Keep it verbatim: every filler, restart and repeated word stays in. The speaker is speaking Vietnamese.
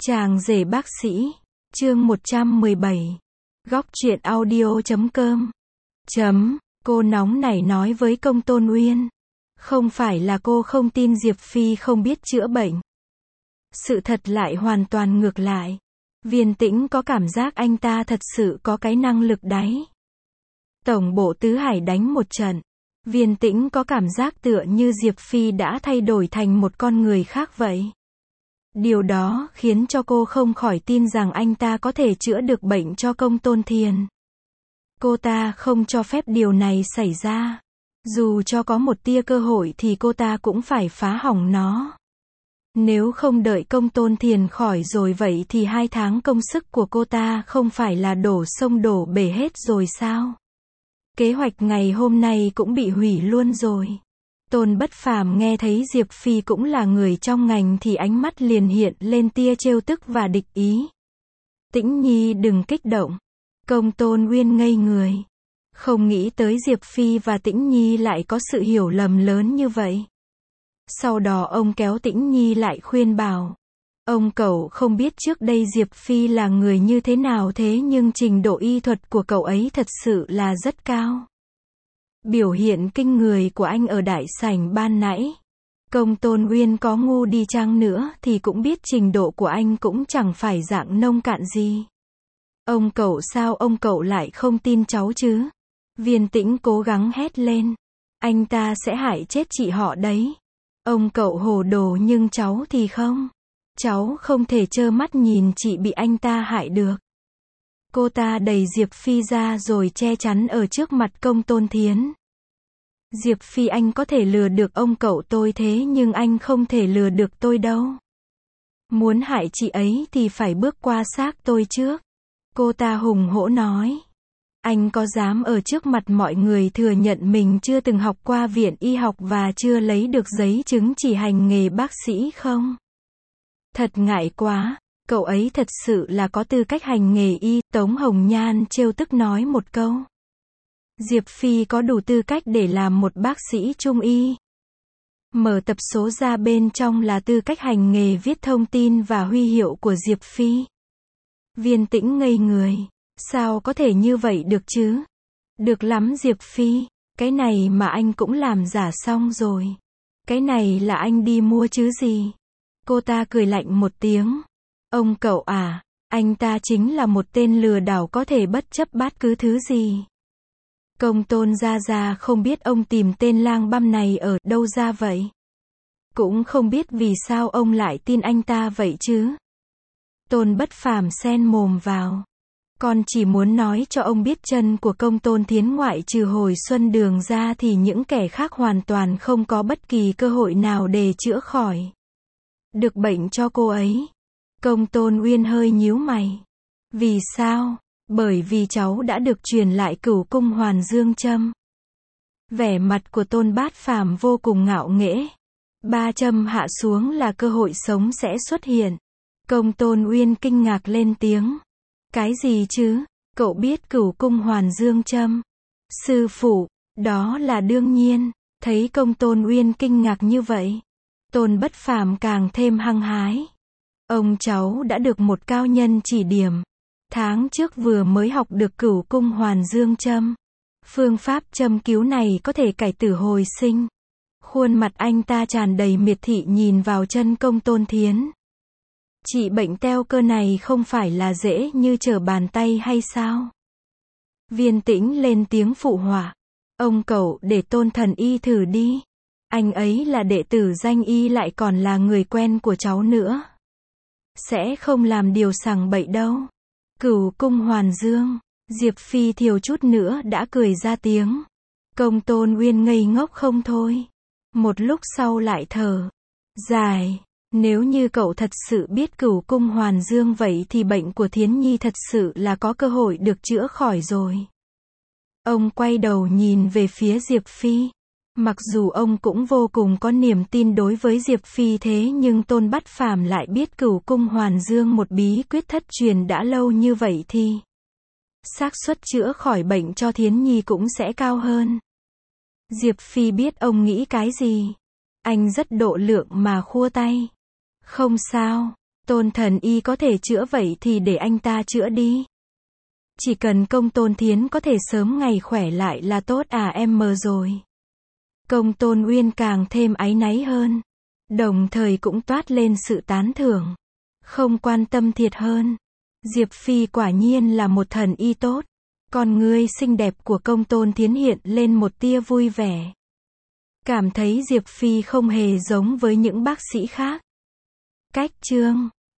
Chàng rể bác sĩ, chương một trăm mười bảy. Góc truyện audio chấm com. Chấm, cô nóng nảy nói với Công Tôn Uyên. Không phải là cô không tin Diệp Phi không biết chữa bệnh. Sự thật lại hoàn toàn ngược lại. Viên Tĩnh có cảm giác anh ta thật sự có cái năng lực đấy. Tổng bộ Tứ Hải đánh một trận. Viên Tĩnh có cảm giác tựa như Diệp Phi đã thay đổi thành một con người khác vậy. Điều đó khiến cho cô không khỏi tin rằng anh ta có thể chữa được bệnh cho Công Tôn Thiền. Cô ta không cho phép điều này xảy ra. Dù cho có một tia cơ hội thì cô ta cũng phải phá hỏng nó. Nếu không đợi Công Tôn Thiền khỏi rồi vậy thì hai tháng công sức của cô ta không phải là đổ sông đổ bể hết rồi sao? Kế hoạch ngày hôm nay cũng bị hủy luôn rồi. Tôn Bất Phàm nghe thấy Diệp Phi cũng là người trong ngành thì ánh mắt liền hiện lên tia trêu tức và địch ý. Tĩnh Nhi đừng kích động. Công Tôn Uyên ngây người. Không nghĩ tới Diệp Phi và Tĩnh Nhi lại có sự hiểu lầm lớn như vậy. Sau đó ông kéo Tĩnh Nhi lại khuyên bảo. Ông cậu không biết trước đây Diệp Phi là người như thế nào thế nhưng trình độ y thuật của cậu ấy thật sự là rất cao. Biểu hiện kinh người của anh ở đại sảnh ban nãy. Công Tôn Uyên có ngu đi chăng nữa thì cũng biết trình độ của anh cũng chẳng phải dạng nông cạn gì. Ông cậu sao ông cậu lại không tin cháu chứ? Viên Tĩnh cố gắng hét lên. Anh ta sẽ hại chết chị họ đấy. Ông cậu hồ đồ nhưng cháu thì không. Cháu không thể trơ mắt nhìn chị bị anh ta hại được. Cô ta đẩy Diệp Phi ra rồi che chắn ở trước mặt Công Tôn Thiến. Diệp Phi anh có thể lừa được ông cậu tôi thế nhưng anh không thể lừa được tôi đâu. Muốn hại chị ấy thì phải bước qua xác tôi trước. Cô ta hùng hổ nói. Anh có dám ở trước mặt mọi người thừa nhận mình chưa từng học qua viện y học và chưa lấy được giấy chứng chỉ hành nghề bác sĩ không? Thật ngại quá, cậu ấy thật sự là có tư cách hành nghề y, Tống Hồng Nhan trêu tức nói một câu. Diệp Phi có đủ tư cách để làm một bác sĩ trung y. Mở tập số ra bên trong là tư cách hành nghề viết thông tin và huy hiệu của Diệp Phi. Viên Tĩnh ngây người. Sao có thể như vậy được chứ? Được lắm Diệp Phi, cái này mà anh cũng làm giả xong rồi. Cái này là anh đi mua chứ gì? Cô ta cười lạnh một tiếng. Ông cậu à, anh ta chính là một tên lừa đảo có thể bất chấp bất cứ thứ gì. Công Tôn gia gia không biết ông tìm tên lang băm này ở đâu ra vậy. Cũng không biết vì sao ông lại tin anh ta vậy chứ. Tôn Bất Phàm xen mồm vào. Con chỉ muốn nói cho ông biết chân của Công Tôn Thiến ngoại trừ Hồi Xuân Đường ra thì những kẻ khác hoàn toàn không có bất kỳ cơ hội nào để chữa khỏi được bệnh cho cô ấy. Công Tôn Uyên hơi nhíu mày. Vì sao? Bởi vì cháu đã được truyền lại Cửu Cung Hoàn Dương Châm. Vẻ mặt của Tôn Bát Phàm vô cùng ngạo nghễ. Ba châm hạ xuống là cơ hội sống sẽ xuất hiện. Công Tôn Uyên kinh ngạc lên tiếng. Cái gì chứ? Cậu biết Cửu Cung Hoàn Dương Châm? Sư phụ, đó là đương nhiên. Thấy Công Tôn Uyên kinh ngạc như vậy, Tôn Bất Phàm càng thêm hăng hái. Ông cháu đã được một cao nhân chỉ điểm. Tháng trước vừa mới học được Cửu Cung Hoàn Dương Châm. Phương pháp châm cứu này có thể cải tử hồi sinh. Khuôn mặt anh ta tràn đầy miệt thị nhìn vào chân Công Tôn Thiến. Trị bệnh teo cơ này không phải là dễ như trở bàn tay hay sao? Viên Tĩnh lên tiếng phụ họa. Ông cậu để Tôn thần y thử đi. Anh ấy là đệ tử danh y lại còn là người quen của cháu nữa. Sẽ không làm điều sằng bậy đâu. Cửu Cung Hoàn Dương. Diệp Phi thiếu chút nữa đã cười ra tiếng. Công Tôn Uyên ngây ngốc không thôi. Một lúc sau lại thở dài. Nếu như cậu thật sự biết Cửu Cung Hoàn Dương vậy thì bệnh của Thiến Nhi thật sự là có cơ hội được chữa khỏi rồi. Ông quay đầu nhìn về phía Diệp Phi. Mặc dù ông cũng vô cùng có niềm tin đối với Diệp Phi thế nhưng Tôn Bất Phàm lại biết Cửu Cung Hoàn Dương một bí quyết thất truyền đã lâu như vậy thì xác suất chữa khỏi bệnh cho Thiến Nhi cũng sẽ cao hơn. Diệp Phi biết ông nghĩ cái gì. Anh rất độ lượng mà khua tay. Không sao, Tôn thần y có thể chữa vậy thì để anh ta chữa đi. Chỉ cần công Tôn Thiến có thể sớm ngày khỏe lại là tốt à em mờ rồi. Công Tôn Uyên càng thêm áy náy hơn. Đồng thời cũng toát lên sự tán thưởng. Không quan tâm thiệt hơn. Diệp Phi quả nhiên là một thần y tốt. Con ngươi xinh đẹp của công Tôn Thiến hiện lên một tia vui vẻ. Cảm thấy Diệp Phi không hề giống với những bác sĩ khác. Cách chương